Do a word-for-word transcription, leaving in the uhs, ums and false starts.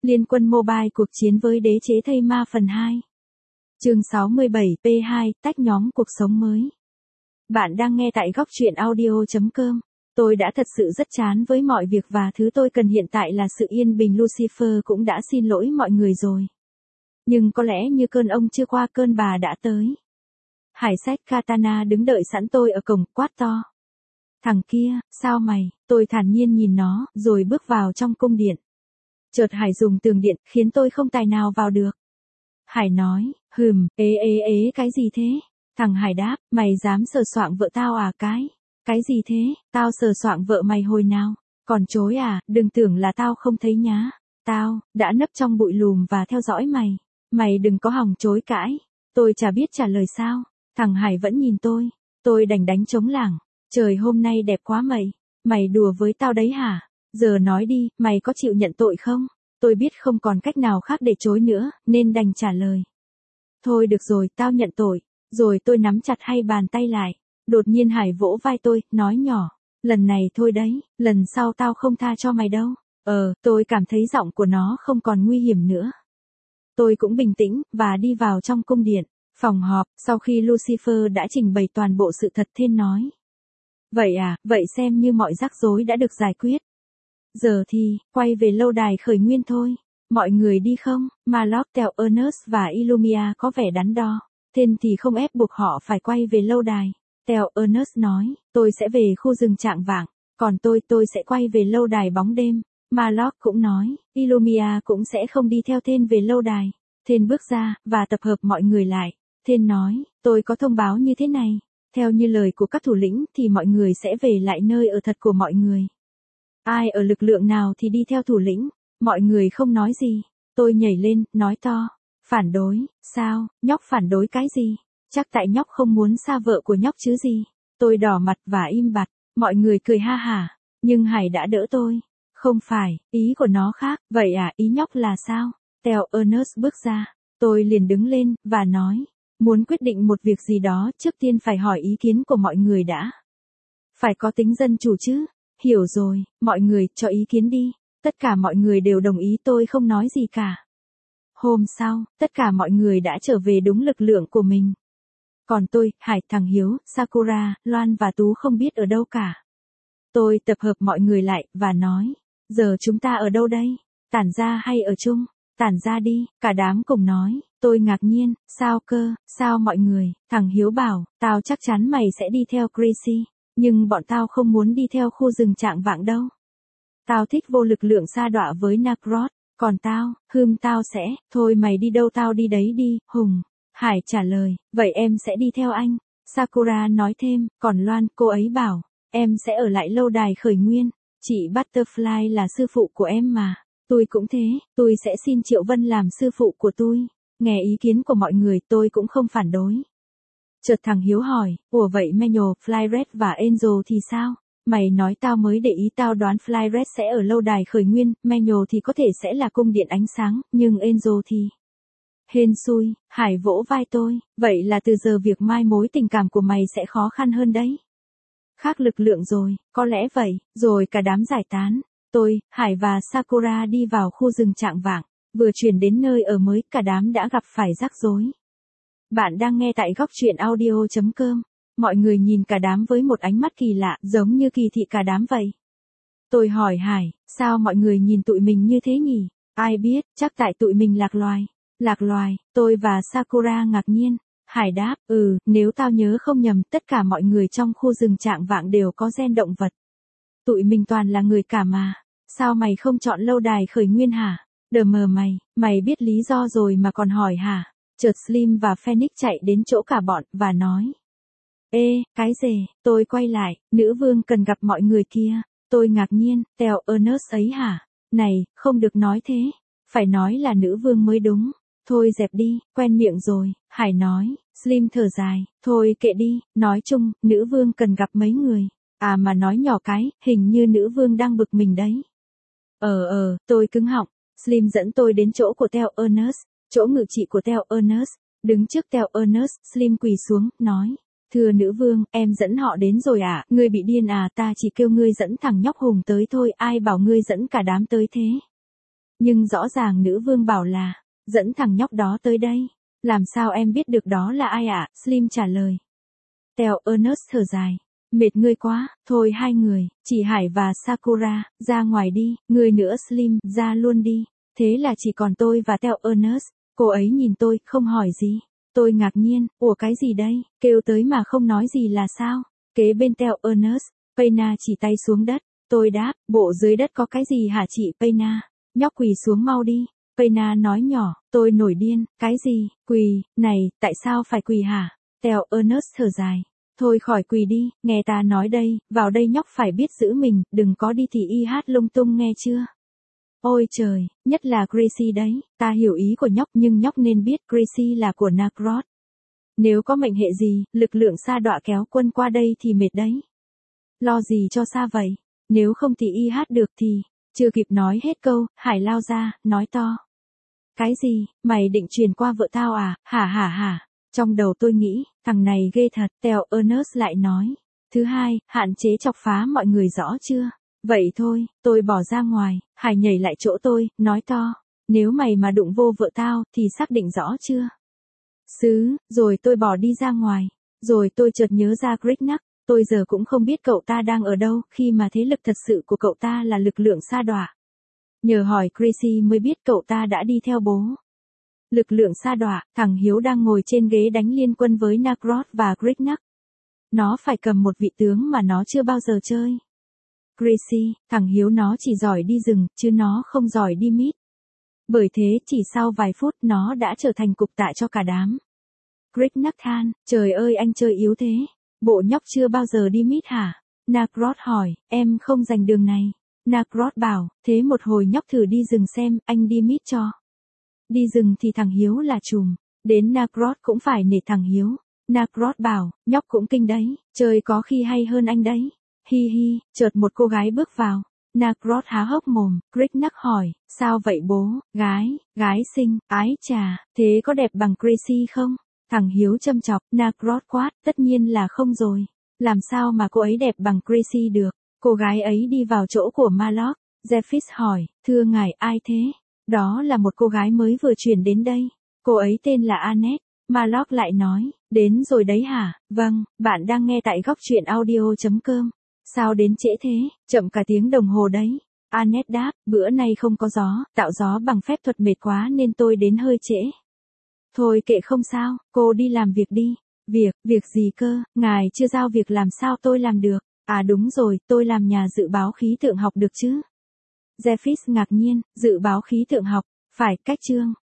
Liên quân mobile cuộc chiến với đế chế thây ma phần hai. Chương sáu mươi bảy P hai, tách nhóm cuộc sống mới. Bạn đang nghe tại góc truyện audio chấm com. Tôi đã thật sự rất chán với mọi việc và thứ tôi cần hiện tại là sự yên bình. Lucifer cũng đã xin lỗi mọi người rồi. Nhưng có lẽ như cơn ông chưa qua cơn bà đã tới. Hải sách Katana đứng đợi sẵn tôi ở cổng, quát to. Thằng kia, sao mày? Tôi thản nhiên nhìn nó, rồi bước vào trong cung điện. Chợt Hải dùng tường điện, khiến tôi không tài nào vào được. Hải nói, hừm, ế ế ế cái gì thế? Thằng Hải đáp, mày dám sờ soạng vợ tao à cái? Cái gì thế? Tao sờ soạng vợ mày hồi nào? Còn chối à, đừng tưởng là tao không thấy nhá. Tao, đã nấp trong bụi lùm và theo dõi mày. Mày đừng có hòng chối cãi. Tôi chả biết trả lời sao. Thằng Hải vẫn nhìn tôi. Tôi đành đánh trống lảng. Trời hôm nay đẹp quá mày. Mày đùa với tao đấy hả? Giờ nói đi, mày có chịu nhận tội không? Tôi biết không còn cách nào khác để chối nữa, nên đành trả lời. Thôi được rồi, tao nhận tội. Rồi tôi nắm chặt hai bàn tay lại. Đột nhiên Hải vỗ vai tôi, nói nhỏ. Lần này thôi đấy, lần sau tao không tha cho mày đâu. Ờ, tôi cảm thấy giọng của nó không còn nguy hiểm nữa. Tôi cũng bình tĩnh, và đi vào trong cung điện. Phòng họp, sau khi Lucifer đã trình bày toàn bộ sự thật Thiên nói. Vậy à, vậy xem như mọi rắc rối đã được giải quyết. Giờ thì, quay về lâu đài khởi nguyên thôi. Mọi người đi không? Malok, Theo Ernest và Illumia có vẻ đắn đo. Thiên thì không ép buộc họ phải quay về lâu đài. Theo Ernest nói, tôi sẽ về khu rừng trạng vạng. Còn tôi, tôi sẽ quay về lâu đài bóng đêm. Malok cũng nói, Illumia cũng sẽ không đi theo Thiên về lâu đài. Thiên bước ra, và tập hợp mọi người lại. Thiên nói, tôi có thông báo như thế này. Theo như lời của các thủ lĩnh thì mọi người sẽ về lại nơi ở thật của mọi người. Ai ở lực lượng nào thì đi theo thủ lĩnh. Mọi người không nói gì. Tôi nhảy lên, nói to. Phản đối, sao, nhóc phản đối cái gì? Chắc tại nhóc không muốn xa vợ của nhóc chứ gì. Tôi đỏ mặt và im bặt. Mọi người cười ha hả. Nhưng Hải đã đỡ tôi. Không phải, ý của nó khác. Vậy à, ý nhóc là sao? Theo Ernest bước ra. Tôi liền đứng lên, và nói. Muốn quyết định một việc gì đó, trước tiên phải hỏi ý kiến của mọi người đã. Phải có tính dân chủ chứ. Hiểu rồi, mọi người, cho ý kiến đi. Tất cả mọi người đều đồng ý, tôi không nói gì cả. Hôm sau, tất cả mọi người đã trở về đúng lực lượng của mình. Còn tôi, Hải, thằng Hiếu, Sakura, Loan và Tú không biết ở đâu cả. Tôi tập hợp mọi người lại, và nói. Giờ chúng ta ở đâu đây? Tản ra hay ở chung? Tản ra đi, cả đám cùng nói. Tôi ngạc nhiên, sao cơ, sao mọi người? Thằng Hiếu bảo, tao chắc chắn mày sẽ đi theo Chrissy. Nhưng bọn tao không muốn đi theo khu rừng trạng vạng đâu. Tao thích vô lực lượng sa đọa với Nakrod. Còn tao, hươm tao sẽ, thôi mày đi đâu tao đi đấy đi, Hùng. Hải trả lời, vậy em sẽ đi theo anh. Sakura nói thêm, còn Loan, cô ấy bảo, em sẽ ở lại lâu đài khởi nguyên. Chị Butterfly là sư phụ của em mà. Tôi cũng thế, tôi sẽ xin Triệu Vân làm sư phụ của tôi. Nghe ý kiến của mọi người tôi cũng không phản đối. Chợt thằng Hiếu hỏi, ủa vậy Manuel, Flyred và Angel thì sao? Mày nói tao mới để ý, tao đoán Flyred sẽ ở lâu đài khởi nguyên, Manuel thì có thể sẽ là cung điện ánh sáng, nhưng Angel thì... Hên xui, Hải vỗ vai tôi, vậy là từ giờ việc mai mối tình cảm của mày sẽ khó khăn hơn đấy. Khác lực lượng rồi, có lẽ vậy, rồi cả đám giải tán. Tôi, Hải và Sakura đi vào khu rừng trạng vạng, vừa chuyển đến nơi ở mới, cả đám đã gặp phải rắc rối. Bạn đang nghe tại góc truyện audio chấm com. Mọi người nhìn cả đám với một ánh mắt kỳ lạ, giống như kỳ thị cả đám vậy. Tôi hỏi Hải, sao mọi người nhìn tụi mình như thế nhỉ? Ai biết, chắc tại tụi mình lạc loài. Lạc loài, tôi và Sakura ngạc nhiên. Hải đáp, ừ, nếu tao nhớ không nhầm, tất cả mọi người trong khu rừng trạng vạng đều có gen động vật. Tụi mình toàn là người cả mà. Sao mày không chọn lâu đài khởi nguyên hả? Đờ mờ mày, mày biết lý do rồi mà còn hỏi hả? Chợt Slim và Phoenix chạy đến chỗ cả bọn, và nói. Ê, cái gì? Tôi quay lại, nữ vương cần gặp mọi người kia. Tôi ngạc nhiên, Theo Ernest ấy hả? Này, không được nói thế. Phải nói là nữ vương mới đúng. Thôi dẹp đi, quen miệng rồi, Hải nói. Slim thở dài, thôi kệ đi, nói chung, nữ vương cần gặp mấy người. À mà nói nhỏ cái, hình như nữ vương đang bực mình đấy. Ờ ờ, tôi cứng họng. Slim dẫn tôi đến chỗ của Theo Ernest, chỗ ngự trị của Theo Ernest. Đứng trước Theo Ernest, Slim quỳ xuống, nói. Thưa nữ vương, em dẫn họ đến rồi à, ngươi bị điên à, ta chỉ kêu ngươi dẫn thằng nhóc Hùng tới thôi, ai bảo ngươi dẫn cả đám tới thế. Nhưng rõ ràng nữ vương bảo là, dẫn thằng nhóc đó tới đây. Làm sao em biết được đó là ai ạ? Slim trả lời. Theo Ernest thở dài. Mệt ngươi quá, thôi hai người, chỉ Hải và Sakura, ra ngoài đi, ngươi nữa Slim, ra luôn đi. Thế là chỉ còn tôi và Theo Ernest, cô ấy nhìn tôi, không hỏi gì. Tôi ngạc nhiên, ủa cái gì đây, kêu tới mà không nói gì là sao? Kế bên Theo Ernest, Payna chỉ tay xuống đất, tôi đáp, bộ dưới đất có cái gì hả chị Payna? Nhóc quỳ xuống mau đi. Payna nói nhỏ, tôi nổi điên, cái gì, quỳ, này, tại sao phải quỳ hả? Theo Ernest thở dài. Thôi khỏi quỳ đi, nghe ta nói đây, vào đây nhóc phải biết giữ mình, đừng có đi thì y hát lung tung nghe chưa? Ôi trời, nhất là Gracie đấy, ta hiểu ý của nhóc nhưng nhóc nên biết Gracie là của Nacross. Nếu có mệnh hệ gì, lực lượng sa đọa kéo quân qua đây thì mệt đấy. Lo gì cho xa vậy, nếu không thì y hát được thì, chưa kịp nói hết câu, Hải lao ra, nói to. Cái gì, mày định truyền qua vợ tao à, hả hả hả? Trong đầu tôi nghĩ, thằng này ghê thật, Theo Ernest lại nói. Thứ hai, hạn chế chọc phá mọi người rõ chưa? Vậy thôi, tôi bỏ ra ngoài, Hải nhảy lại chỗ tôi, nói to. Nếu mày mà đụng vô vợ tao, thì xác định rõ chưa? Xứ, rồi tôi bỏ đi ra ngoài. Rồi tôi chợt nhớ ra Grignac, tôi giờ cũng không biết cậu ta đang ở đâu, khi mà thế lực thật sự của cậu ta là lực lượng sa đọa. Nhờ hỏi Gracie mới biết cậu ta đã đi theo bố. Lực lượng sa đọa, thằng Hiếu đang ngồi trên ghế đánh liên quân với Nacross và Grignac. Nó phải cầm một vị tướng mà nó chưa bao giờ chơi. Gracie, thằng Hiếu nó chỉ giỏi đi rừng, chứ nó không giỏi đi mít. Bởi thế chỉ sau vài phút nó đã trở thành cục tạ cho cả đám. Grignac than, trời ơi anh chơi yếu thế. Bộ nhóc chưa bao giờ đi mít hả? Nacross hỏi, em không giành đường này. Nacross bảo, thế một hồi nhóc thử đi rừng xem, anh đi mít cho. Đi rừng thì thằng Hiếu là trùm. Đến Nacross cũng phải nể thằng Hiếu. Nacross bảo, nhóc cũng kinh đấy, chơi có khi hay hơn anh đấy. Hi hi, chợt một cô gái bước vào. Nacross há hốc mồm, Grignac hỏi, sao vậy bố, gái, gái xinh, ái chà, thế có đẹp bằng Gracie không? Thằng Hiếu châm chọc, Nacross quát, tất nhiên là không rồi. Làm sao mà cô ấy đẹp bằng Gracie được? Cô gái ấy đi vào chỗ của Malok. Zephys hỏi, thưa ngài ai thế? Đó là một cô gái mới vừa chuyển đến đây. Cô ấy tên là Annette. Malok lại nói, đến rồi đấy hả? Vâng, bạn đang nghe tại góc truyện audio.com. Sao đến trễ thế? Chậm cả tiếng đồng hồ đấy. Annette đáp, bữa nay không có gió, tạo gió bằng phép thuật mệt quá nên tôi đến hơi trễ. Thôi kệ không sao, cô đi làm việc đi. Việc, việc gì cơ, ngài chưa giao việc làm sao tôi làm được? À đúng rồi, tôi làm nhà dự báo khí tượng học được chứ? Zephys ngạc nhiên, dự báo khí tượng học, phải, cách chương.